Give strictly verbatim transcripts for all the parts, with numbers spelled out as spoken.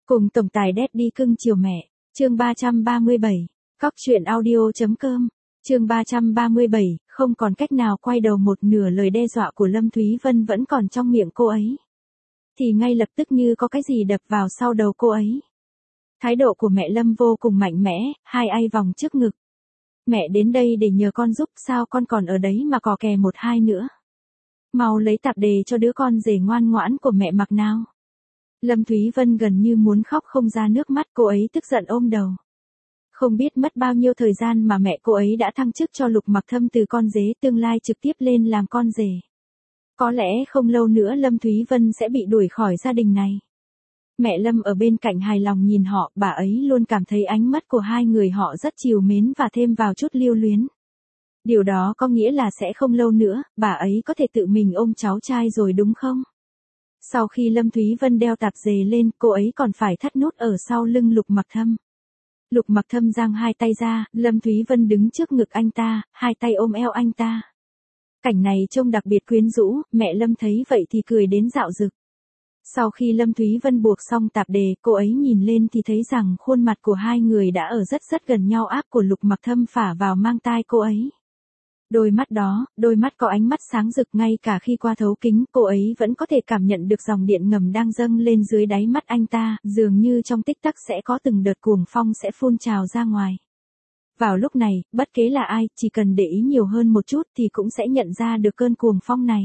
Cùng tổng tài Daddy cưng chiều mẹ, chương ba trăm ba mươi bảy, cóc truyện audio.com, chương ba trăm ba mươi bảy, không còn cách nào quay đầu một nửa lời đe dọa của Lâm Thúy Vân vẫn còn trong miệng cô ấy. Thì ngay lập tức như có cái gì đập vào sau đầu cô ấy. Thái độ của mẹ Lâm vô cùng mạnh mẽ, hai ai vòng trước ngực. Mẹ đến đây để nhờ con giúp, sao con còn ở đấy mà cò kè một hai nữa. Mau lấy tạp dề cho đứa con rể ngoan ngoãn của mẹ mặc nào. Lâm Thúy Vân gần như muốn khóc không ra nước mắt, cô ấy tức giận ôm đầu. Không biết mất bao nhiêu thời gian mà mẹ cô ấy đã thăng chức cho Lục Mặc Thâm từ con dế tương lai trực tiếp lên làm con rể. Có lẽ không lâu nữa Lâm Thúy Vân sẽ bị đuổi khỏi gia đình này. Mẹ Lâm ở bên cạnh hài lòng nhìn họ, bà ấy luôn cảm thấy ánh mắt của hai người họ rất trìu mến và thêm vào chút lưu luyến. Điều đó có nghĩa là sẽ không lâu nữa, bà ấy có thể tự mình ôm cháu trai rồi đúng không? Sau khi Lâm Thúy Vân đeo tạp dề lên, cô ấy còn phải thắt nút ở sau lưng Lục Mặc Thâm. Lục Mặc Thâm giang hai tay ra, Lâm Thúy Vân đứng trước ngực anh ta, hai tay ôm eo anh ta. Cảnh này trông đặc biệt quyến rũ, mẹ Lâm thấy vậy thì cười đến dạo rực. Sau khi Lâm Thúy Vân buộc xong tạp dề, cô ấy nhìn lên thì thấy rằng khuôn mặt của hai người đã ở rất rất gần nhau, áp của Lục Mặc Thâm phả vào mang tai cô ấy. Đôi mắt đó, đôi mắt có ánh mắt sáng rực, ngay cả khi qua thấu kính, cô ấy vẫn có thể cảm nhận được dòng điện ngầm đang dâng lên dưới đáy mắt anh ta, dường như trong tích tắc sẽ có từng đợt cuồng phong sẽ phun trào ra ngoài. Vào lúc này, bất kể là ai, chỉ cần để ý nhiều hơn một chút thì cũng sẽ nhận ra được cơn cuồng phong này.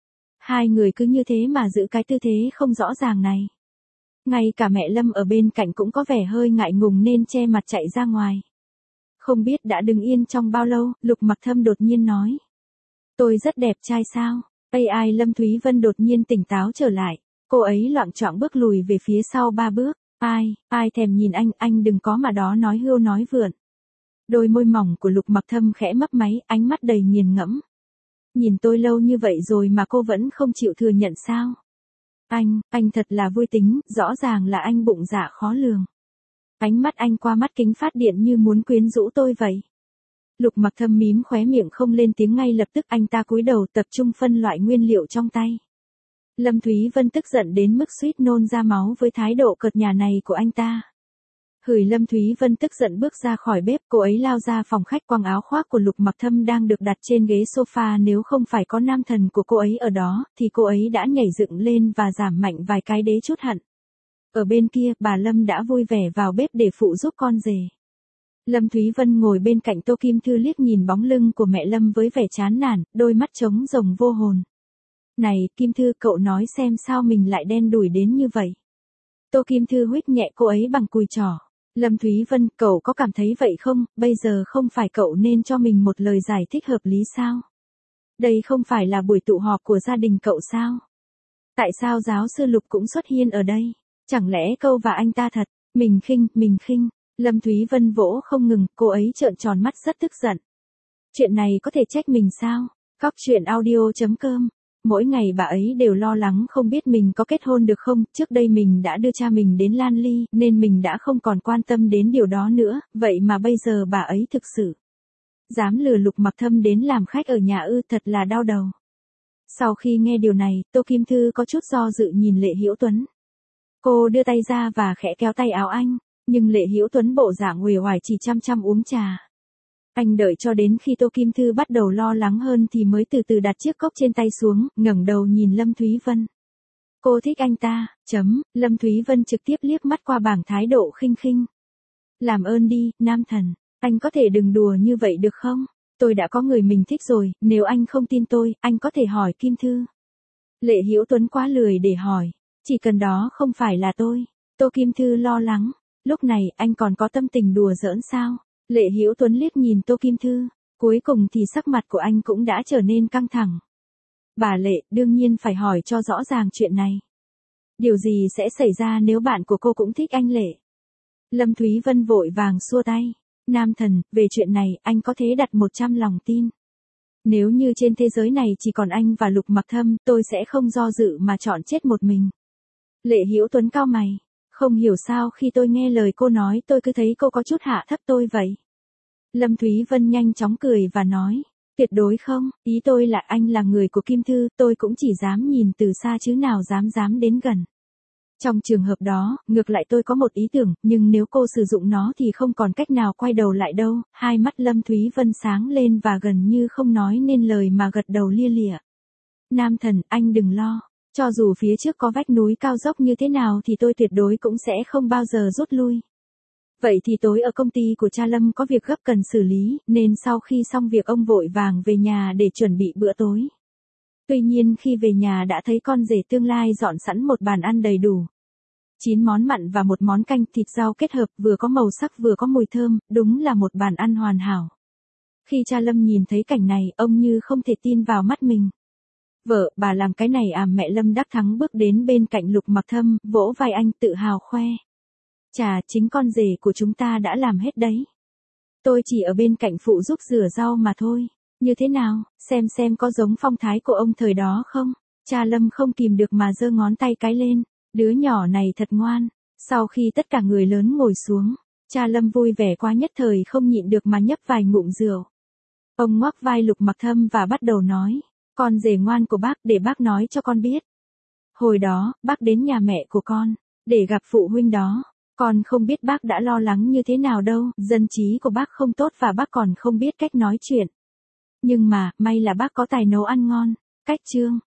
Hai người cứ như thế mà giữ cái tư thế không rõ ràng này. Ngay cả mẹ Lâm ở bên cạnh cũng có vẻ hơi ngại ngùng nên che mặt chạy ra ngoài. Không biết đã đứng yên trong bao lâu, Lục Mặc Thâm đột nhiên nói. Tôi rất đẹp trai sao? a i Lâm Thúy Vân đột nhiên tỉnh táo trở lại. Cô ấy loạng choạng bước lùi về phía sau ba bước. Ai, ai thèm nhìn anh, anh đừng có mà đó nói hưu nói vượn. Đôi môi mỏng của Lục Mặc Thâm khẽ mấp máy, ánh mắt đầy nghiền ngẫm. Nhìn tôi lâu như vậy rồi mà cô vẫn không chịu thừa nhận sao? Anh, anh thật là vui tính, rõ ràng là anh bụng dạ khó lường. Ánh mắt anh qua mắt kính phát điện như muốn quyến rũ tôi vậy. Lục Mặc Thâm mím khóe miệng không lên tiếng, ngay lập tức anh ta cúi đầu tập trung phân loại nguyên liệu trong tay. Lâm Thúy Vân tức giận đến mức suýt nôn ra máu với thái độ cợt nhả này của anh ta. Hửi Lâm Thúy Vân tức giận bước ra khỏi bếp, cô ấy lao ra phòng khách quàng áo khoác của Lục Mặc Thâm đang được đặt trên ghế sofa, nếu không phải có nam thần của cô ấy ở đó, thì cô ấy đã nhảy dựng lên và giảm mạnh vài cái đế chút hận. Ở bên kia, bà Lâm đã vui vẻ vào bếp để phụ giúp con rể. Lâm Thúy Vân ngồi bên cạnh Tô Kim Thư liếc nhìn bóng lưng của mẹ Lâm với vẻ chán nản, đôi mắt trống rỗng vô hồn. Này, Kim Thư, cậu nói xem sao mình lại đen đủi đến như vậy. Tô Kim Thư huých nhẹ cô ấy bằng cùi trỏ. Lâm Thúy Vân, cậu có cảm thấy vậy không? Bây giờ không phải cậu nên cho mình một lời giải thích hợp lý sao? Đây không phải là buổi tụ họp của gia đình cậu sao? Tại sao giáo sư Lục cũng xuất hiện ở đây? Chẳng lẽ câu và anh ta thật? Mình khinh, mình khinh. Lâm Thúy Vân vỗ không ngừng, cô ấy trợn tròn mắt rất tức giận. Chuyện này có thể trách mình sao? Cóc truyện audio.com. Mỗi ngày bà ấy đều lo lắng không biết mình có kết hôn được không, trước đây mình đã đưa cha mình đến Lan Ly, nên mình đã không còn quan tâm đến điều đó nữa, vậy mà bây giờ bà ấy thực sự dám lừa Lục Mặc Thâm đến làm khách ở nhà ư, thật là đau đầu. Sau khi nghe điều này, Tô Kim Thư có chút do dự nhìn Lệ Hữu Tuấn. Cô đưa tay ra và khẽ kéo tay áo anh, nhưng Lệ Hữu Tuấn bộ dạng uể oải chỉ chăm chăm uống trà. Anh đợi cho đến khi Tô Kim Thư bắt đầu lo lắng hơn thì mới từ từ đặt chiếc cốc trên tay xuống, ngẩng đầu nhìn Lâm Thúy Vân. Cô thích anh ta, chấm, Lâm Thúy Vân trực tiếp liếc mắt qua bảng thái độ khinh khinh. Làm ơn đi, nam thần, anh có thể đừng đùa như vậy được không? Tôi đã có người mình thích rồi, nếu anh không tin tôi, anh có thể hỏi Kim Thư. Lệ Hữu Tuấn quá lười để hỏi, chỉ cần đó không phải là tôi. Tô Kim Thư lo lắng, lúc này anh còn có tâm tình đùa giỡn sao? Lệ Hữu Tuấn liếc nhìn Tô Kim Thư, cuối cùng thì sắc mặt của anh cũng đã trở nên căng thẳng. Bà Lệ, đương nhiên phải hỏi cho rõ ràng chuyện này. Điều gì sẽ xảy ra nếu bạn của cô cũng thích anh Lệ? Lâm Thúy Vân vội vàng xua tay. Nam thần, về chuyện này, anh có thể đặt một trăm lòng tin. Nếu như trên thế giới này chỉ còn anh và Lục Mặc Thâm, tôi sẽ không do dự mà chọn chết một mình. Lệ Hữu Tuấn cau mày. Không hiểu sao khi tôi nghe lời cô nói tôi cứ thấy cô có chút hạ thấp tôi vậy. Lâm Thúy Vân nhanh chóng cười và nói, tuyệt đối không, ý tôi là anh là người của Kim Thư, tôi cũng chỉ dám nhìn từ xa chứ nào dám dám đến gần. Trong trường hợp đó, ngược lại tôi có một ý tưởng, nhưng nếu cô sử dụng nó thì không còn cách nào quay đầu lại đâu. Hai mắt Lâm Thúy Vân sáng lên và gần như không nói nên lời mà gật đầu lia lịa. Nam thần, anh đừng lo. Cho dù phía trước có vách núi cao dốc như thế nào thì tôi tuyệt đối cũng sẽ không bao giờ rút lui. Vậy thì tối ở công ty của cha Lâm có việc gấp cần xử lý, nên sau khi xong việc ông vội vàng về nhà để chuẩn bị bữa tối. Tuy nhiên khi về nhà đã thấy con rể tương lai dọn sẵn một bàn ăn đầy đủ. chín món mặn và một món canh thịt rau kết hợp vừa có màu sắc vừa có mùi thơm, đúng là một bàn ăn hoàn hảo. Khi cha Lâm nhìn thấy cảnh này, ông như không thể tin vào mắt mình. Vợ, bà làm cái này à? Mẹ Lâm đắc thắng bước đến bên cạnh Lục Mặc Thâm, vỗ vai anh tự hào khoe. Chà, chính con rể của chúng ta đã làm hết đấy. Tôi chỉ ở bên cạnh phụ giúp rửa rau mà thôi. Như thế nào, xem xem có giống phong thái của ông thời đó không? Cha Lâm không kìm được mà giơ ngón tay cái lên. Đứa nhỏ này thật ngoan. Sau khi tất cả người lớn ngồi xuống, cha Lâm vui vẻ quá nhất thời không nhịn được mà nhấp vài ngụm rượu. Ông ngoắc vai Lục Mặc Thâm và bắt đầu nói. Con rể ngoan của bác, để bác nói cho con biết. Hồi đó, bác đến nhà mẹ của con, để gặp phụ huynh đó. Con không biết bác đã lo lắng như thế nào đâu, dân trí của bác không tốt và bác còn không biết cách nói chuyện. Nhưng mà, may là bác có tài nấu ăn ngon, cách trương,